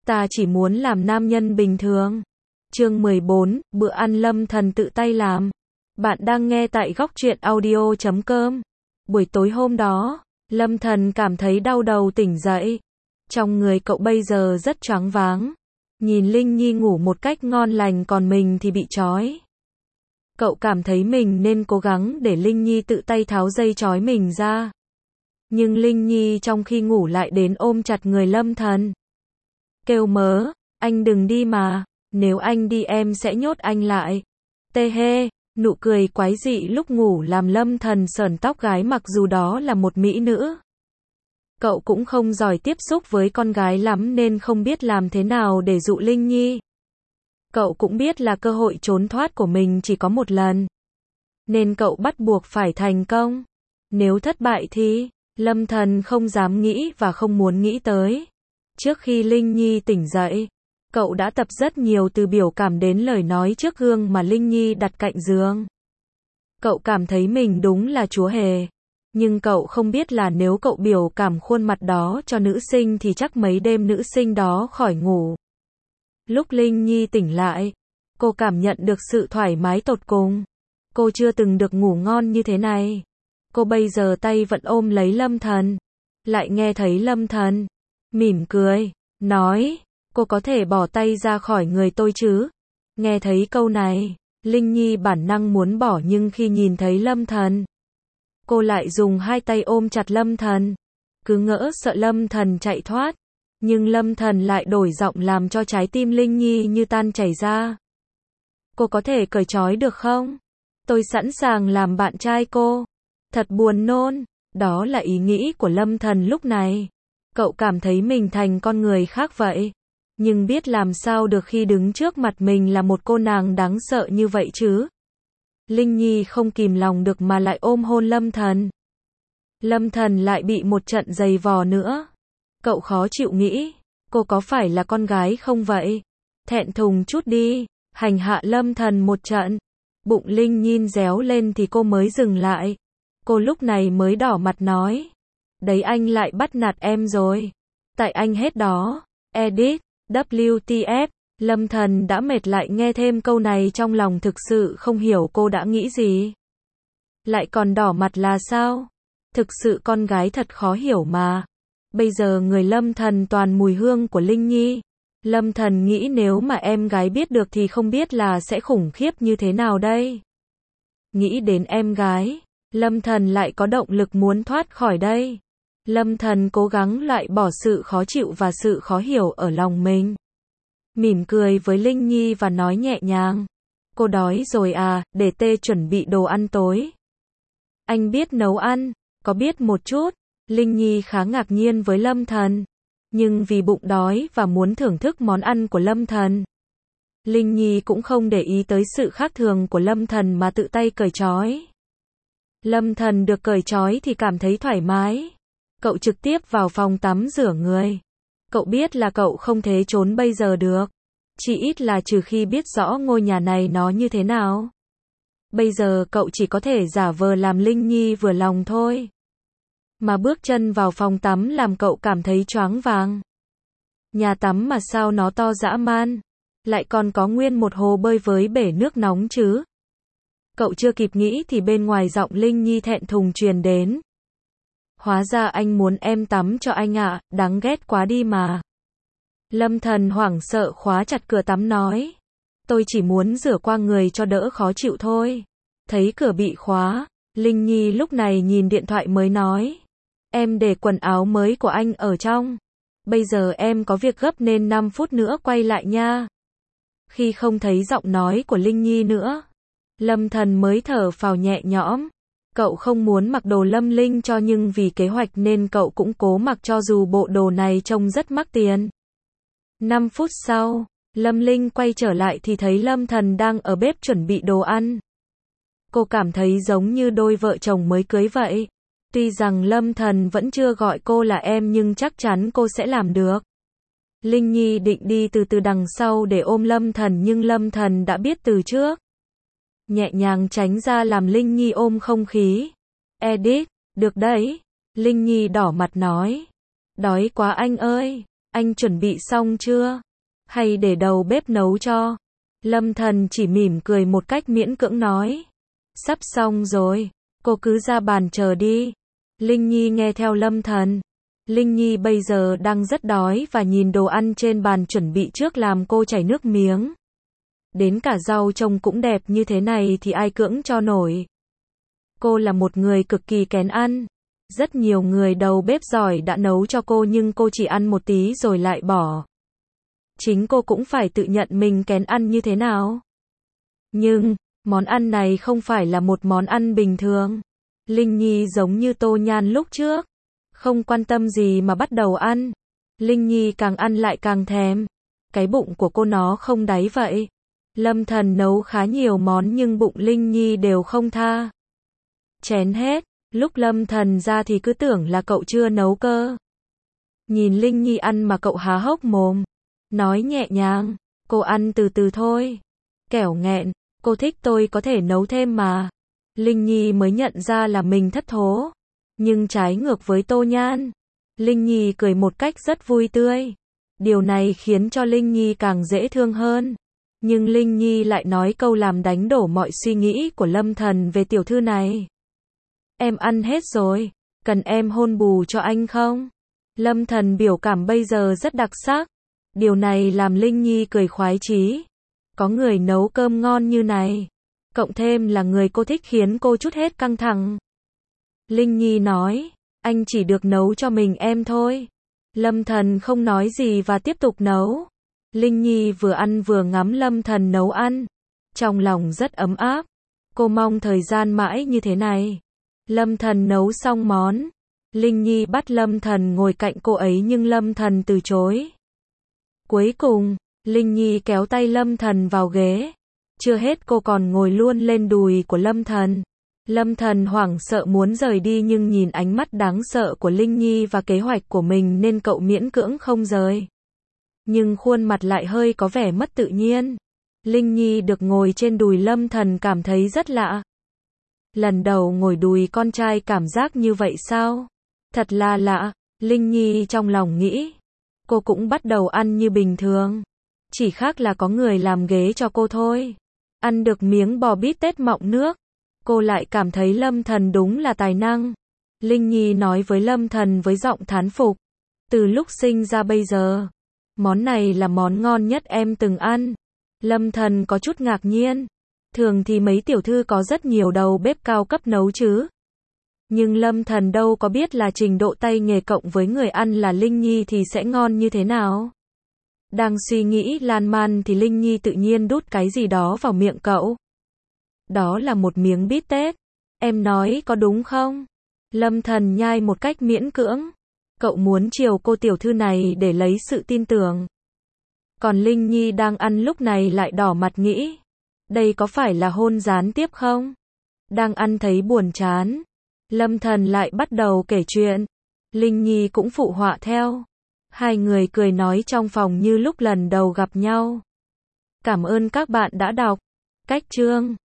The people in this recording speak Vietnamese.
Ta chỉ muốn làm nam nhân bình thường. Chương 14, bữa ăn Lâm Thần tự tay làm. Bạn đang nghe tại góc truyện audio.com. Buổi tối hôm đó, Lâm Thần cảm thấy đau đầu tỉnh dậy. Trong người cậu bây giờ rất choáng váng. Nhìn Linh Nhi ngủ một cách ngon lành còn mình thì bị trói. Cậu cảm thấy mình nên cố gắng để Linh Nhi tự tay tháo dây trói mình ra. Nhưng Linh Nhi trong khi ngủ lại đến ôm chặt người Lâm Thần. Kêu mớ, anh đừng đi mà, nếu anh đi em sẽ nhốt anh lại. Tê hê, nụ cười quái dị lúc ngủ làm Lâm Thần sởn tóc gáy mặc dù đó là một mỹ nữ. Cậu cũng không giỏi tiếp xúc với con gái lắm nên không biết làm thế nào để dụ Linh Nhi. Cậu cũng biết là cơ hội trốn thoát của mình chỉ có một lần. Nên cậu bắt buộc phải thành công. Nếu thất bại thì, Lâm Thần không dám nghĩ và không muốn nghĩ tới. Trước khi Linh Nhi tỉnh dậy, cậu đã tập rất nhiều từ biểu cảm đến lời nói trước gương mà Linh Nhi đặt cạnh giường. Cậu cảm thấy mình đúng là chúa hề. Nhưng cậu không biết là nếu cậu biểu cảm khuôn mặt đó cho nữ sinh thì chắc mấy đêm nữ sinh đó khỏi ngủ. Lúc Linh Nhi tỉnh lại, cô cảm nhận được sự thoải mái tột cùng. Cô chưa từng được ngủ ngon như thế này. Cô bây giờ tay vẫn ôm lấy Lâm Thần. Lại nghe thấy Lâm Thần mỉm cười, nói, cô có thể bỏ tay ra khỏi người tôi chứ? Nghe thấy câu này, Linh Nhi bản năng muốn bỏ nhưng khi nhìn thấy Lâm Thần, cô lại dùng hai tay ôm chặt Lâm Thần. Cứ ngỡ sợ Lâm Thần chạy thoát. Nhưng Lâm Thần lại đổi giọng làm cho trái tim Linh Nhi như tan chảy ra. Cô có thể cởi trói được không? Tôi sẵn sàng làm bạn trai cô. Thật buồn nôn. Đó là ý nghĩ của Lâm Thần lúc này. Cậu cảm thấy mình thành con người khác vậy. Nhưng biết làm sao được khi đứng trước mặt mình là một cô nàng đáng sợ như vậy chứ? Linh Nhi không kìm lòng được mà lại ôm hôn Lâm Thần. Lâm Thần lại bị một trận giày vò nữa. Cậu khó chịu nghĩ, cô có phải là con gái không vậy? Thẹn thùng chút đi, hành hạ Lâm Thần một trận. Bụng Linh Nhi réo lên thì cô mới dừng lại. Cô lúc này mới đỏ mặt nói. Đấy anh lại bắt nạt em rồi. Tại anh hết đó. Edit, WTF, Lâm Thần đã mệt lại nghe thêm câu này trong lòng thực sự không hiểu cô đã nghĩ gì. Lại còn đỏ mặt là sao? Thực sự con gái thật khó hiểu mà. Bây giờ người Lâm Thần toàn mùi hương của Linh Nhi. Lâm Thần nghĩ nếu mà em gái biết được thì không biết là sẽ khủng khiếp như thế nào đây. Nghĩ đến em gái, Lâm Thần lại có động lực muốn thoát khỏi đây. Lâm Thần cố gắng loại bỏ sự khó chịu và sự khó hiểu ở lòng mình. Mỉm cười với Linh Nhi và nói nhẹ nhàng. Cô đói rồi à, để tê chuẩn bị đồ ăn tối. Anh biết nấu ăn, có biết một chút. Linh Nhi khá ngạc nhiên với Lâm Thần. Nhưng vì bụng đói và muốn thưởng thức món ăn của Lâm Thần, Linh Nhi cũng không để ý tới sự khác thường của Lâm Thần mà tự tay cởi trói. Lâm Thần được cởi trói thì cảm thấy thoải mái. Cậu trực tiếp vào phòng tắm rửa người. Cậu biết là cậu không thể trốn bây giờ được. Chỉ ít là trừ khi biết rõ ngôi nhà này nó như thế nào. Bây giờ cậu chỉ có thể giả vờ làm Linh Nhi vừa lòng thôi. Mà bước chân vào phòng tắm làm cậu cảm thấy choáng váng. Nhà tắm mà sao nó to dã man. Lại còn có nguyên một hồ bơi với bể nước nóng chứ. Cậu chưa kịp nghĩ thì bên ngoài giọng Linh Nhi thẹn thùng truyền đến. Hóa ra anh muốn em tắm cho anh ạ, đáng ghét quá đi mà. Lâm Thần hoảng sợ khóa chặt cửa tắm nói. Tôi chỉ muốn rửa qua người cho đỡ khó chịu thôi. Thấy cửa bị khóa, Linh Nhi lúc này nhìn điện thoại mới nói. Em để quần áo mới của anh ở trong. Bây giờ em có việc gấp nên 5 phút nữa quay lại nha. Khi không thấy giọng nói của Linh Nhi nữa, Lâm Thần mới thở phào nhẹ nhõm. Cậu không muốn mặc đồ Lâm Linh cho nhưng vì kế hoạch nên cậu cũng cố mặc cho dù bộ đồ này trông rất mắc tiền. 5 phút sau, Lâm Linh quay trở lại thì thấy Lâm Thần đang ở bếp chuẩn bị đồ ăn. Cô cảm thấy giống như đôi vợ chồng mới cưới vậy. Tuy rằng Lâm Thần vẫn chưa gọi cô là em nhưng chắc chắn cô sẽ làm được. Linh Nhi định đi từ từ đằng sau để ôm Lâm Thần nhưng Lâm Thần đã biết từ trước. Nhẹ nhàng tránh ra làm Linh Nhi ôm không khí. Edit, được đấy. Linh Nhi đỏ mặt nói. Đói quá anh ơi. Anh chuẩn bị xong chưa? Hay để đầu bếp nấu cho? Lâm Thần chỉ mỉm cười một cách miễn cưỡng nói. Sắp xong rồi, cô cứ ra bàn chờ đi. Linh Nhi nghe theo Lâm Thần. Linh Nhi bây giờ đang rất đói và nhìn đồ ăn trên bàn chuẩn bị trước làm cô chảy nước miếng. Đến cả rau trông cũng đẹp như thế này thì ai cưỡng cho nổi. Cô là một người cực kỳ kén ăn. Rất nhiều người đầu bếp giỏi đã nấu cho cô nhưng cô chỉ ăn một tí rồi lại bỏ. Chính cô cũng phải tự nhận mình kén ăn như thế nào. Nhưng, món ăn này không phải là một món ăn bình thường. Linh Nhi giống như Tô Nhan lúc trước. Không quan tâm gì mà bắt đầu ăn. Linh Nhi càng ăn lại càng thèm. Cái bụng của cô nó không đáy vậy. Lâm Thần nấu khá nhiều món nhưng bụng Linh Nhi đều không tha. Chén hết, lúc Lâm Thần ra thì cứ tưởng là cậu chưa nấu cơ. Nhìn Linh Nhi ăn mà cậu há hốc mồm. Nói nhẹ nhàng, cô ăn từ từ thôi. Kẻo nghẹn, cô thích tôi có thể nấu thêm mà. Linh Nhi mới nhận ra là mình thất thố. Nhưng trái ngược với Tô Nhan, Linh Nhi cười một cách rất vui tươi. Điều này khiến cho Linh Nhi càng dễ thương hơn. Nhưng Linh Nhi lại nói câu làm đánh đổ mọi suy nghĩ của Lâm Thần về tiểu thư này. Em ăn hết rồi, cần em hôn bù cho anh không? Lâm Thần biểu cảm bây giờ rất đặc sắc. Điều này làm Linh Nhi cười khoái chí. Có người nấu cơm ngon như này. Cộng thêm là người cô thích khiến cô trút hết căng thẳng. Linh Nhi nói, anh chỉ được nấu cho mình em thôi. Lâm Thần không nói gì và tiếp tục nấu. Linh Nhi vừa ăn vừa ngắm Lâm Thần nấu ăn. Trong lòng rất ấm áp. Cô mong thời gian mãi như thế này. Lâm Thần nấu xong món. Linh Nhi bắt Lâm Thần ngồi cạnh cô ấy nhưng Lâm Thần từ chối. Cuối cùng, Linh Nhi kéo tay Lâm Thần vào ghế. Chưa hết cô còn ngồi luôn lên đùi của Lâm Thần. Lâm Thần hoảng sợ muốn rời đi nhưng nhìn ánh mắt đáng sợ của Linh Nhi và kế hoạch của mình nên cậu miễn cưỡng không rời. Nhưng khuôn mặt lại hơi có vẻ mất tự nhiên. Linh Nhi được ngồi trên đùi Lâm Thần cảm thấy rất lạ. Lần đầu ngồi đùi con trai cảm giác như vậy sao? Thật là lạ, Linh Nhi trong lòng nghĩ. Cô cũng bắt đầu ăn như bình thường. Chỉ khác là có người làm ghế cho cô thôi. Ăn được miếng bò bít tết mọng nước. Cô lại cảm thấy Lâm Thần đúng là tài năng. Linh Nhi nói với Lâm Thần với giọng thán phục. Từ lúc sinh ra bây giờ, món này là món ngon nhất em từng ăn. Lâm Thần có chút ngạc nhiên. Thường thì mấy tiểu thư có rất nhiều đầu bếp cao cấp nấu chứ. Nhưng Lâm Thần đâu có biết là trình độ tay nghề cộng với người ăn là Linh Nhi thì sẽ ngon như thế nào. Đang suy nghĩ lan man thì Linh Nhi tự nhiên đút cái gì đó vào miệng cậu. Đó là một miếng bít tết. Em nói có đúng không? Lâm Thần nhai một cách miễn cưỡng. Cậu muốn chiều cô tiểu thư này để lấy sự tin tưởng. Còn Linh Nhi đang ăn lúc này lại đỏ mặt nghĩ. Đây có phải là hôn gián tiếp không? Đang ăn thấy buồn chán. Lâm Thần lại bắt đầu kể chuyện. Linh Nhi cũng phụ họa theo. Hai người cười nói trong phòng như lúc lần đầu gặp nhau. Cảm ơn các bạn đã đọc. Cách chương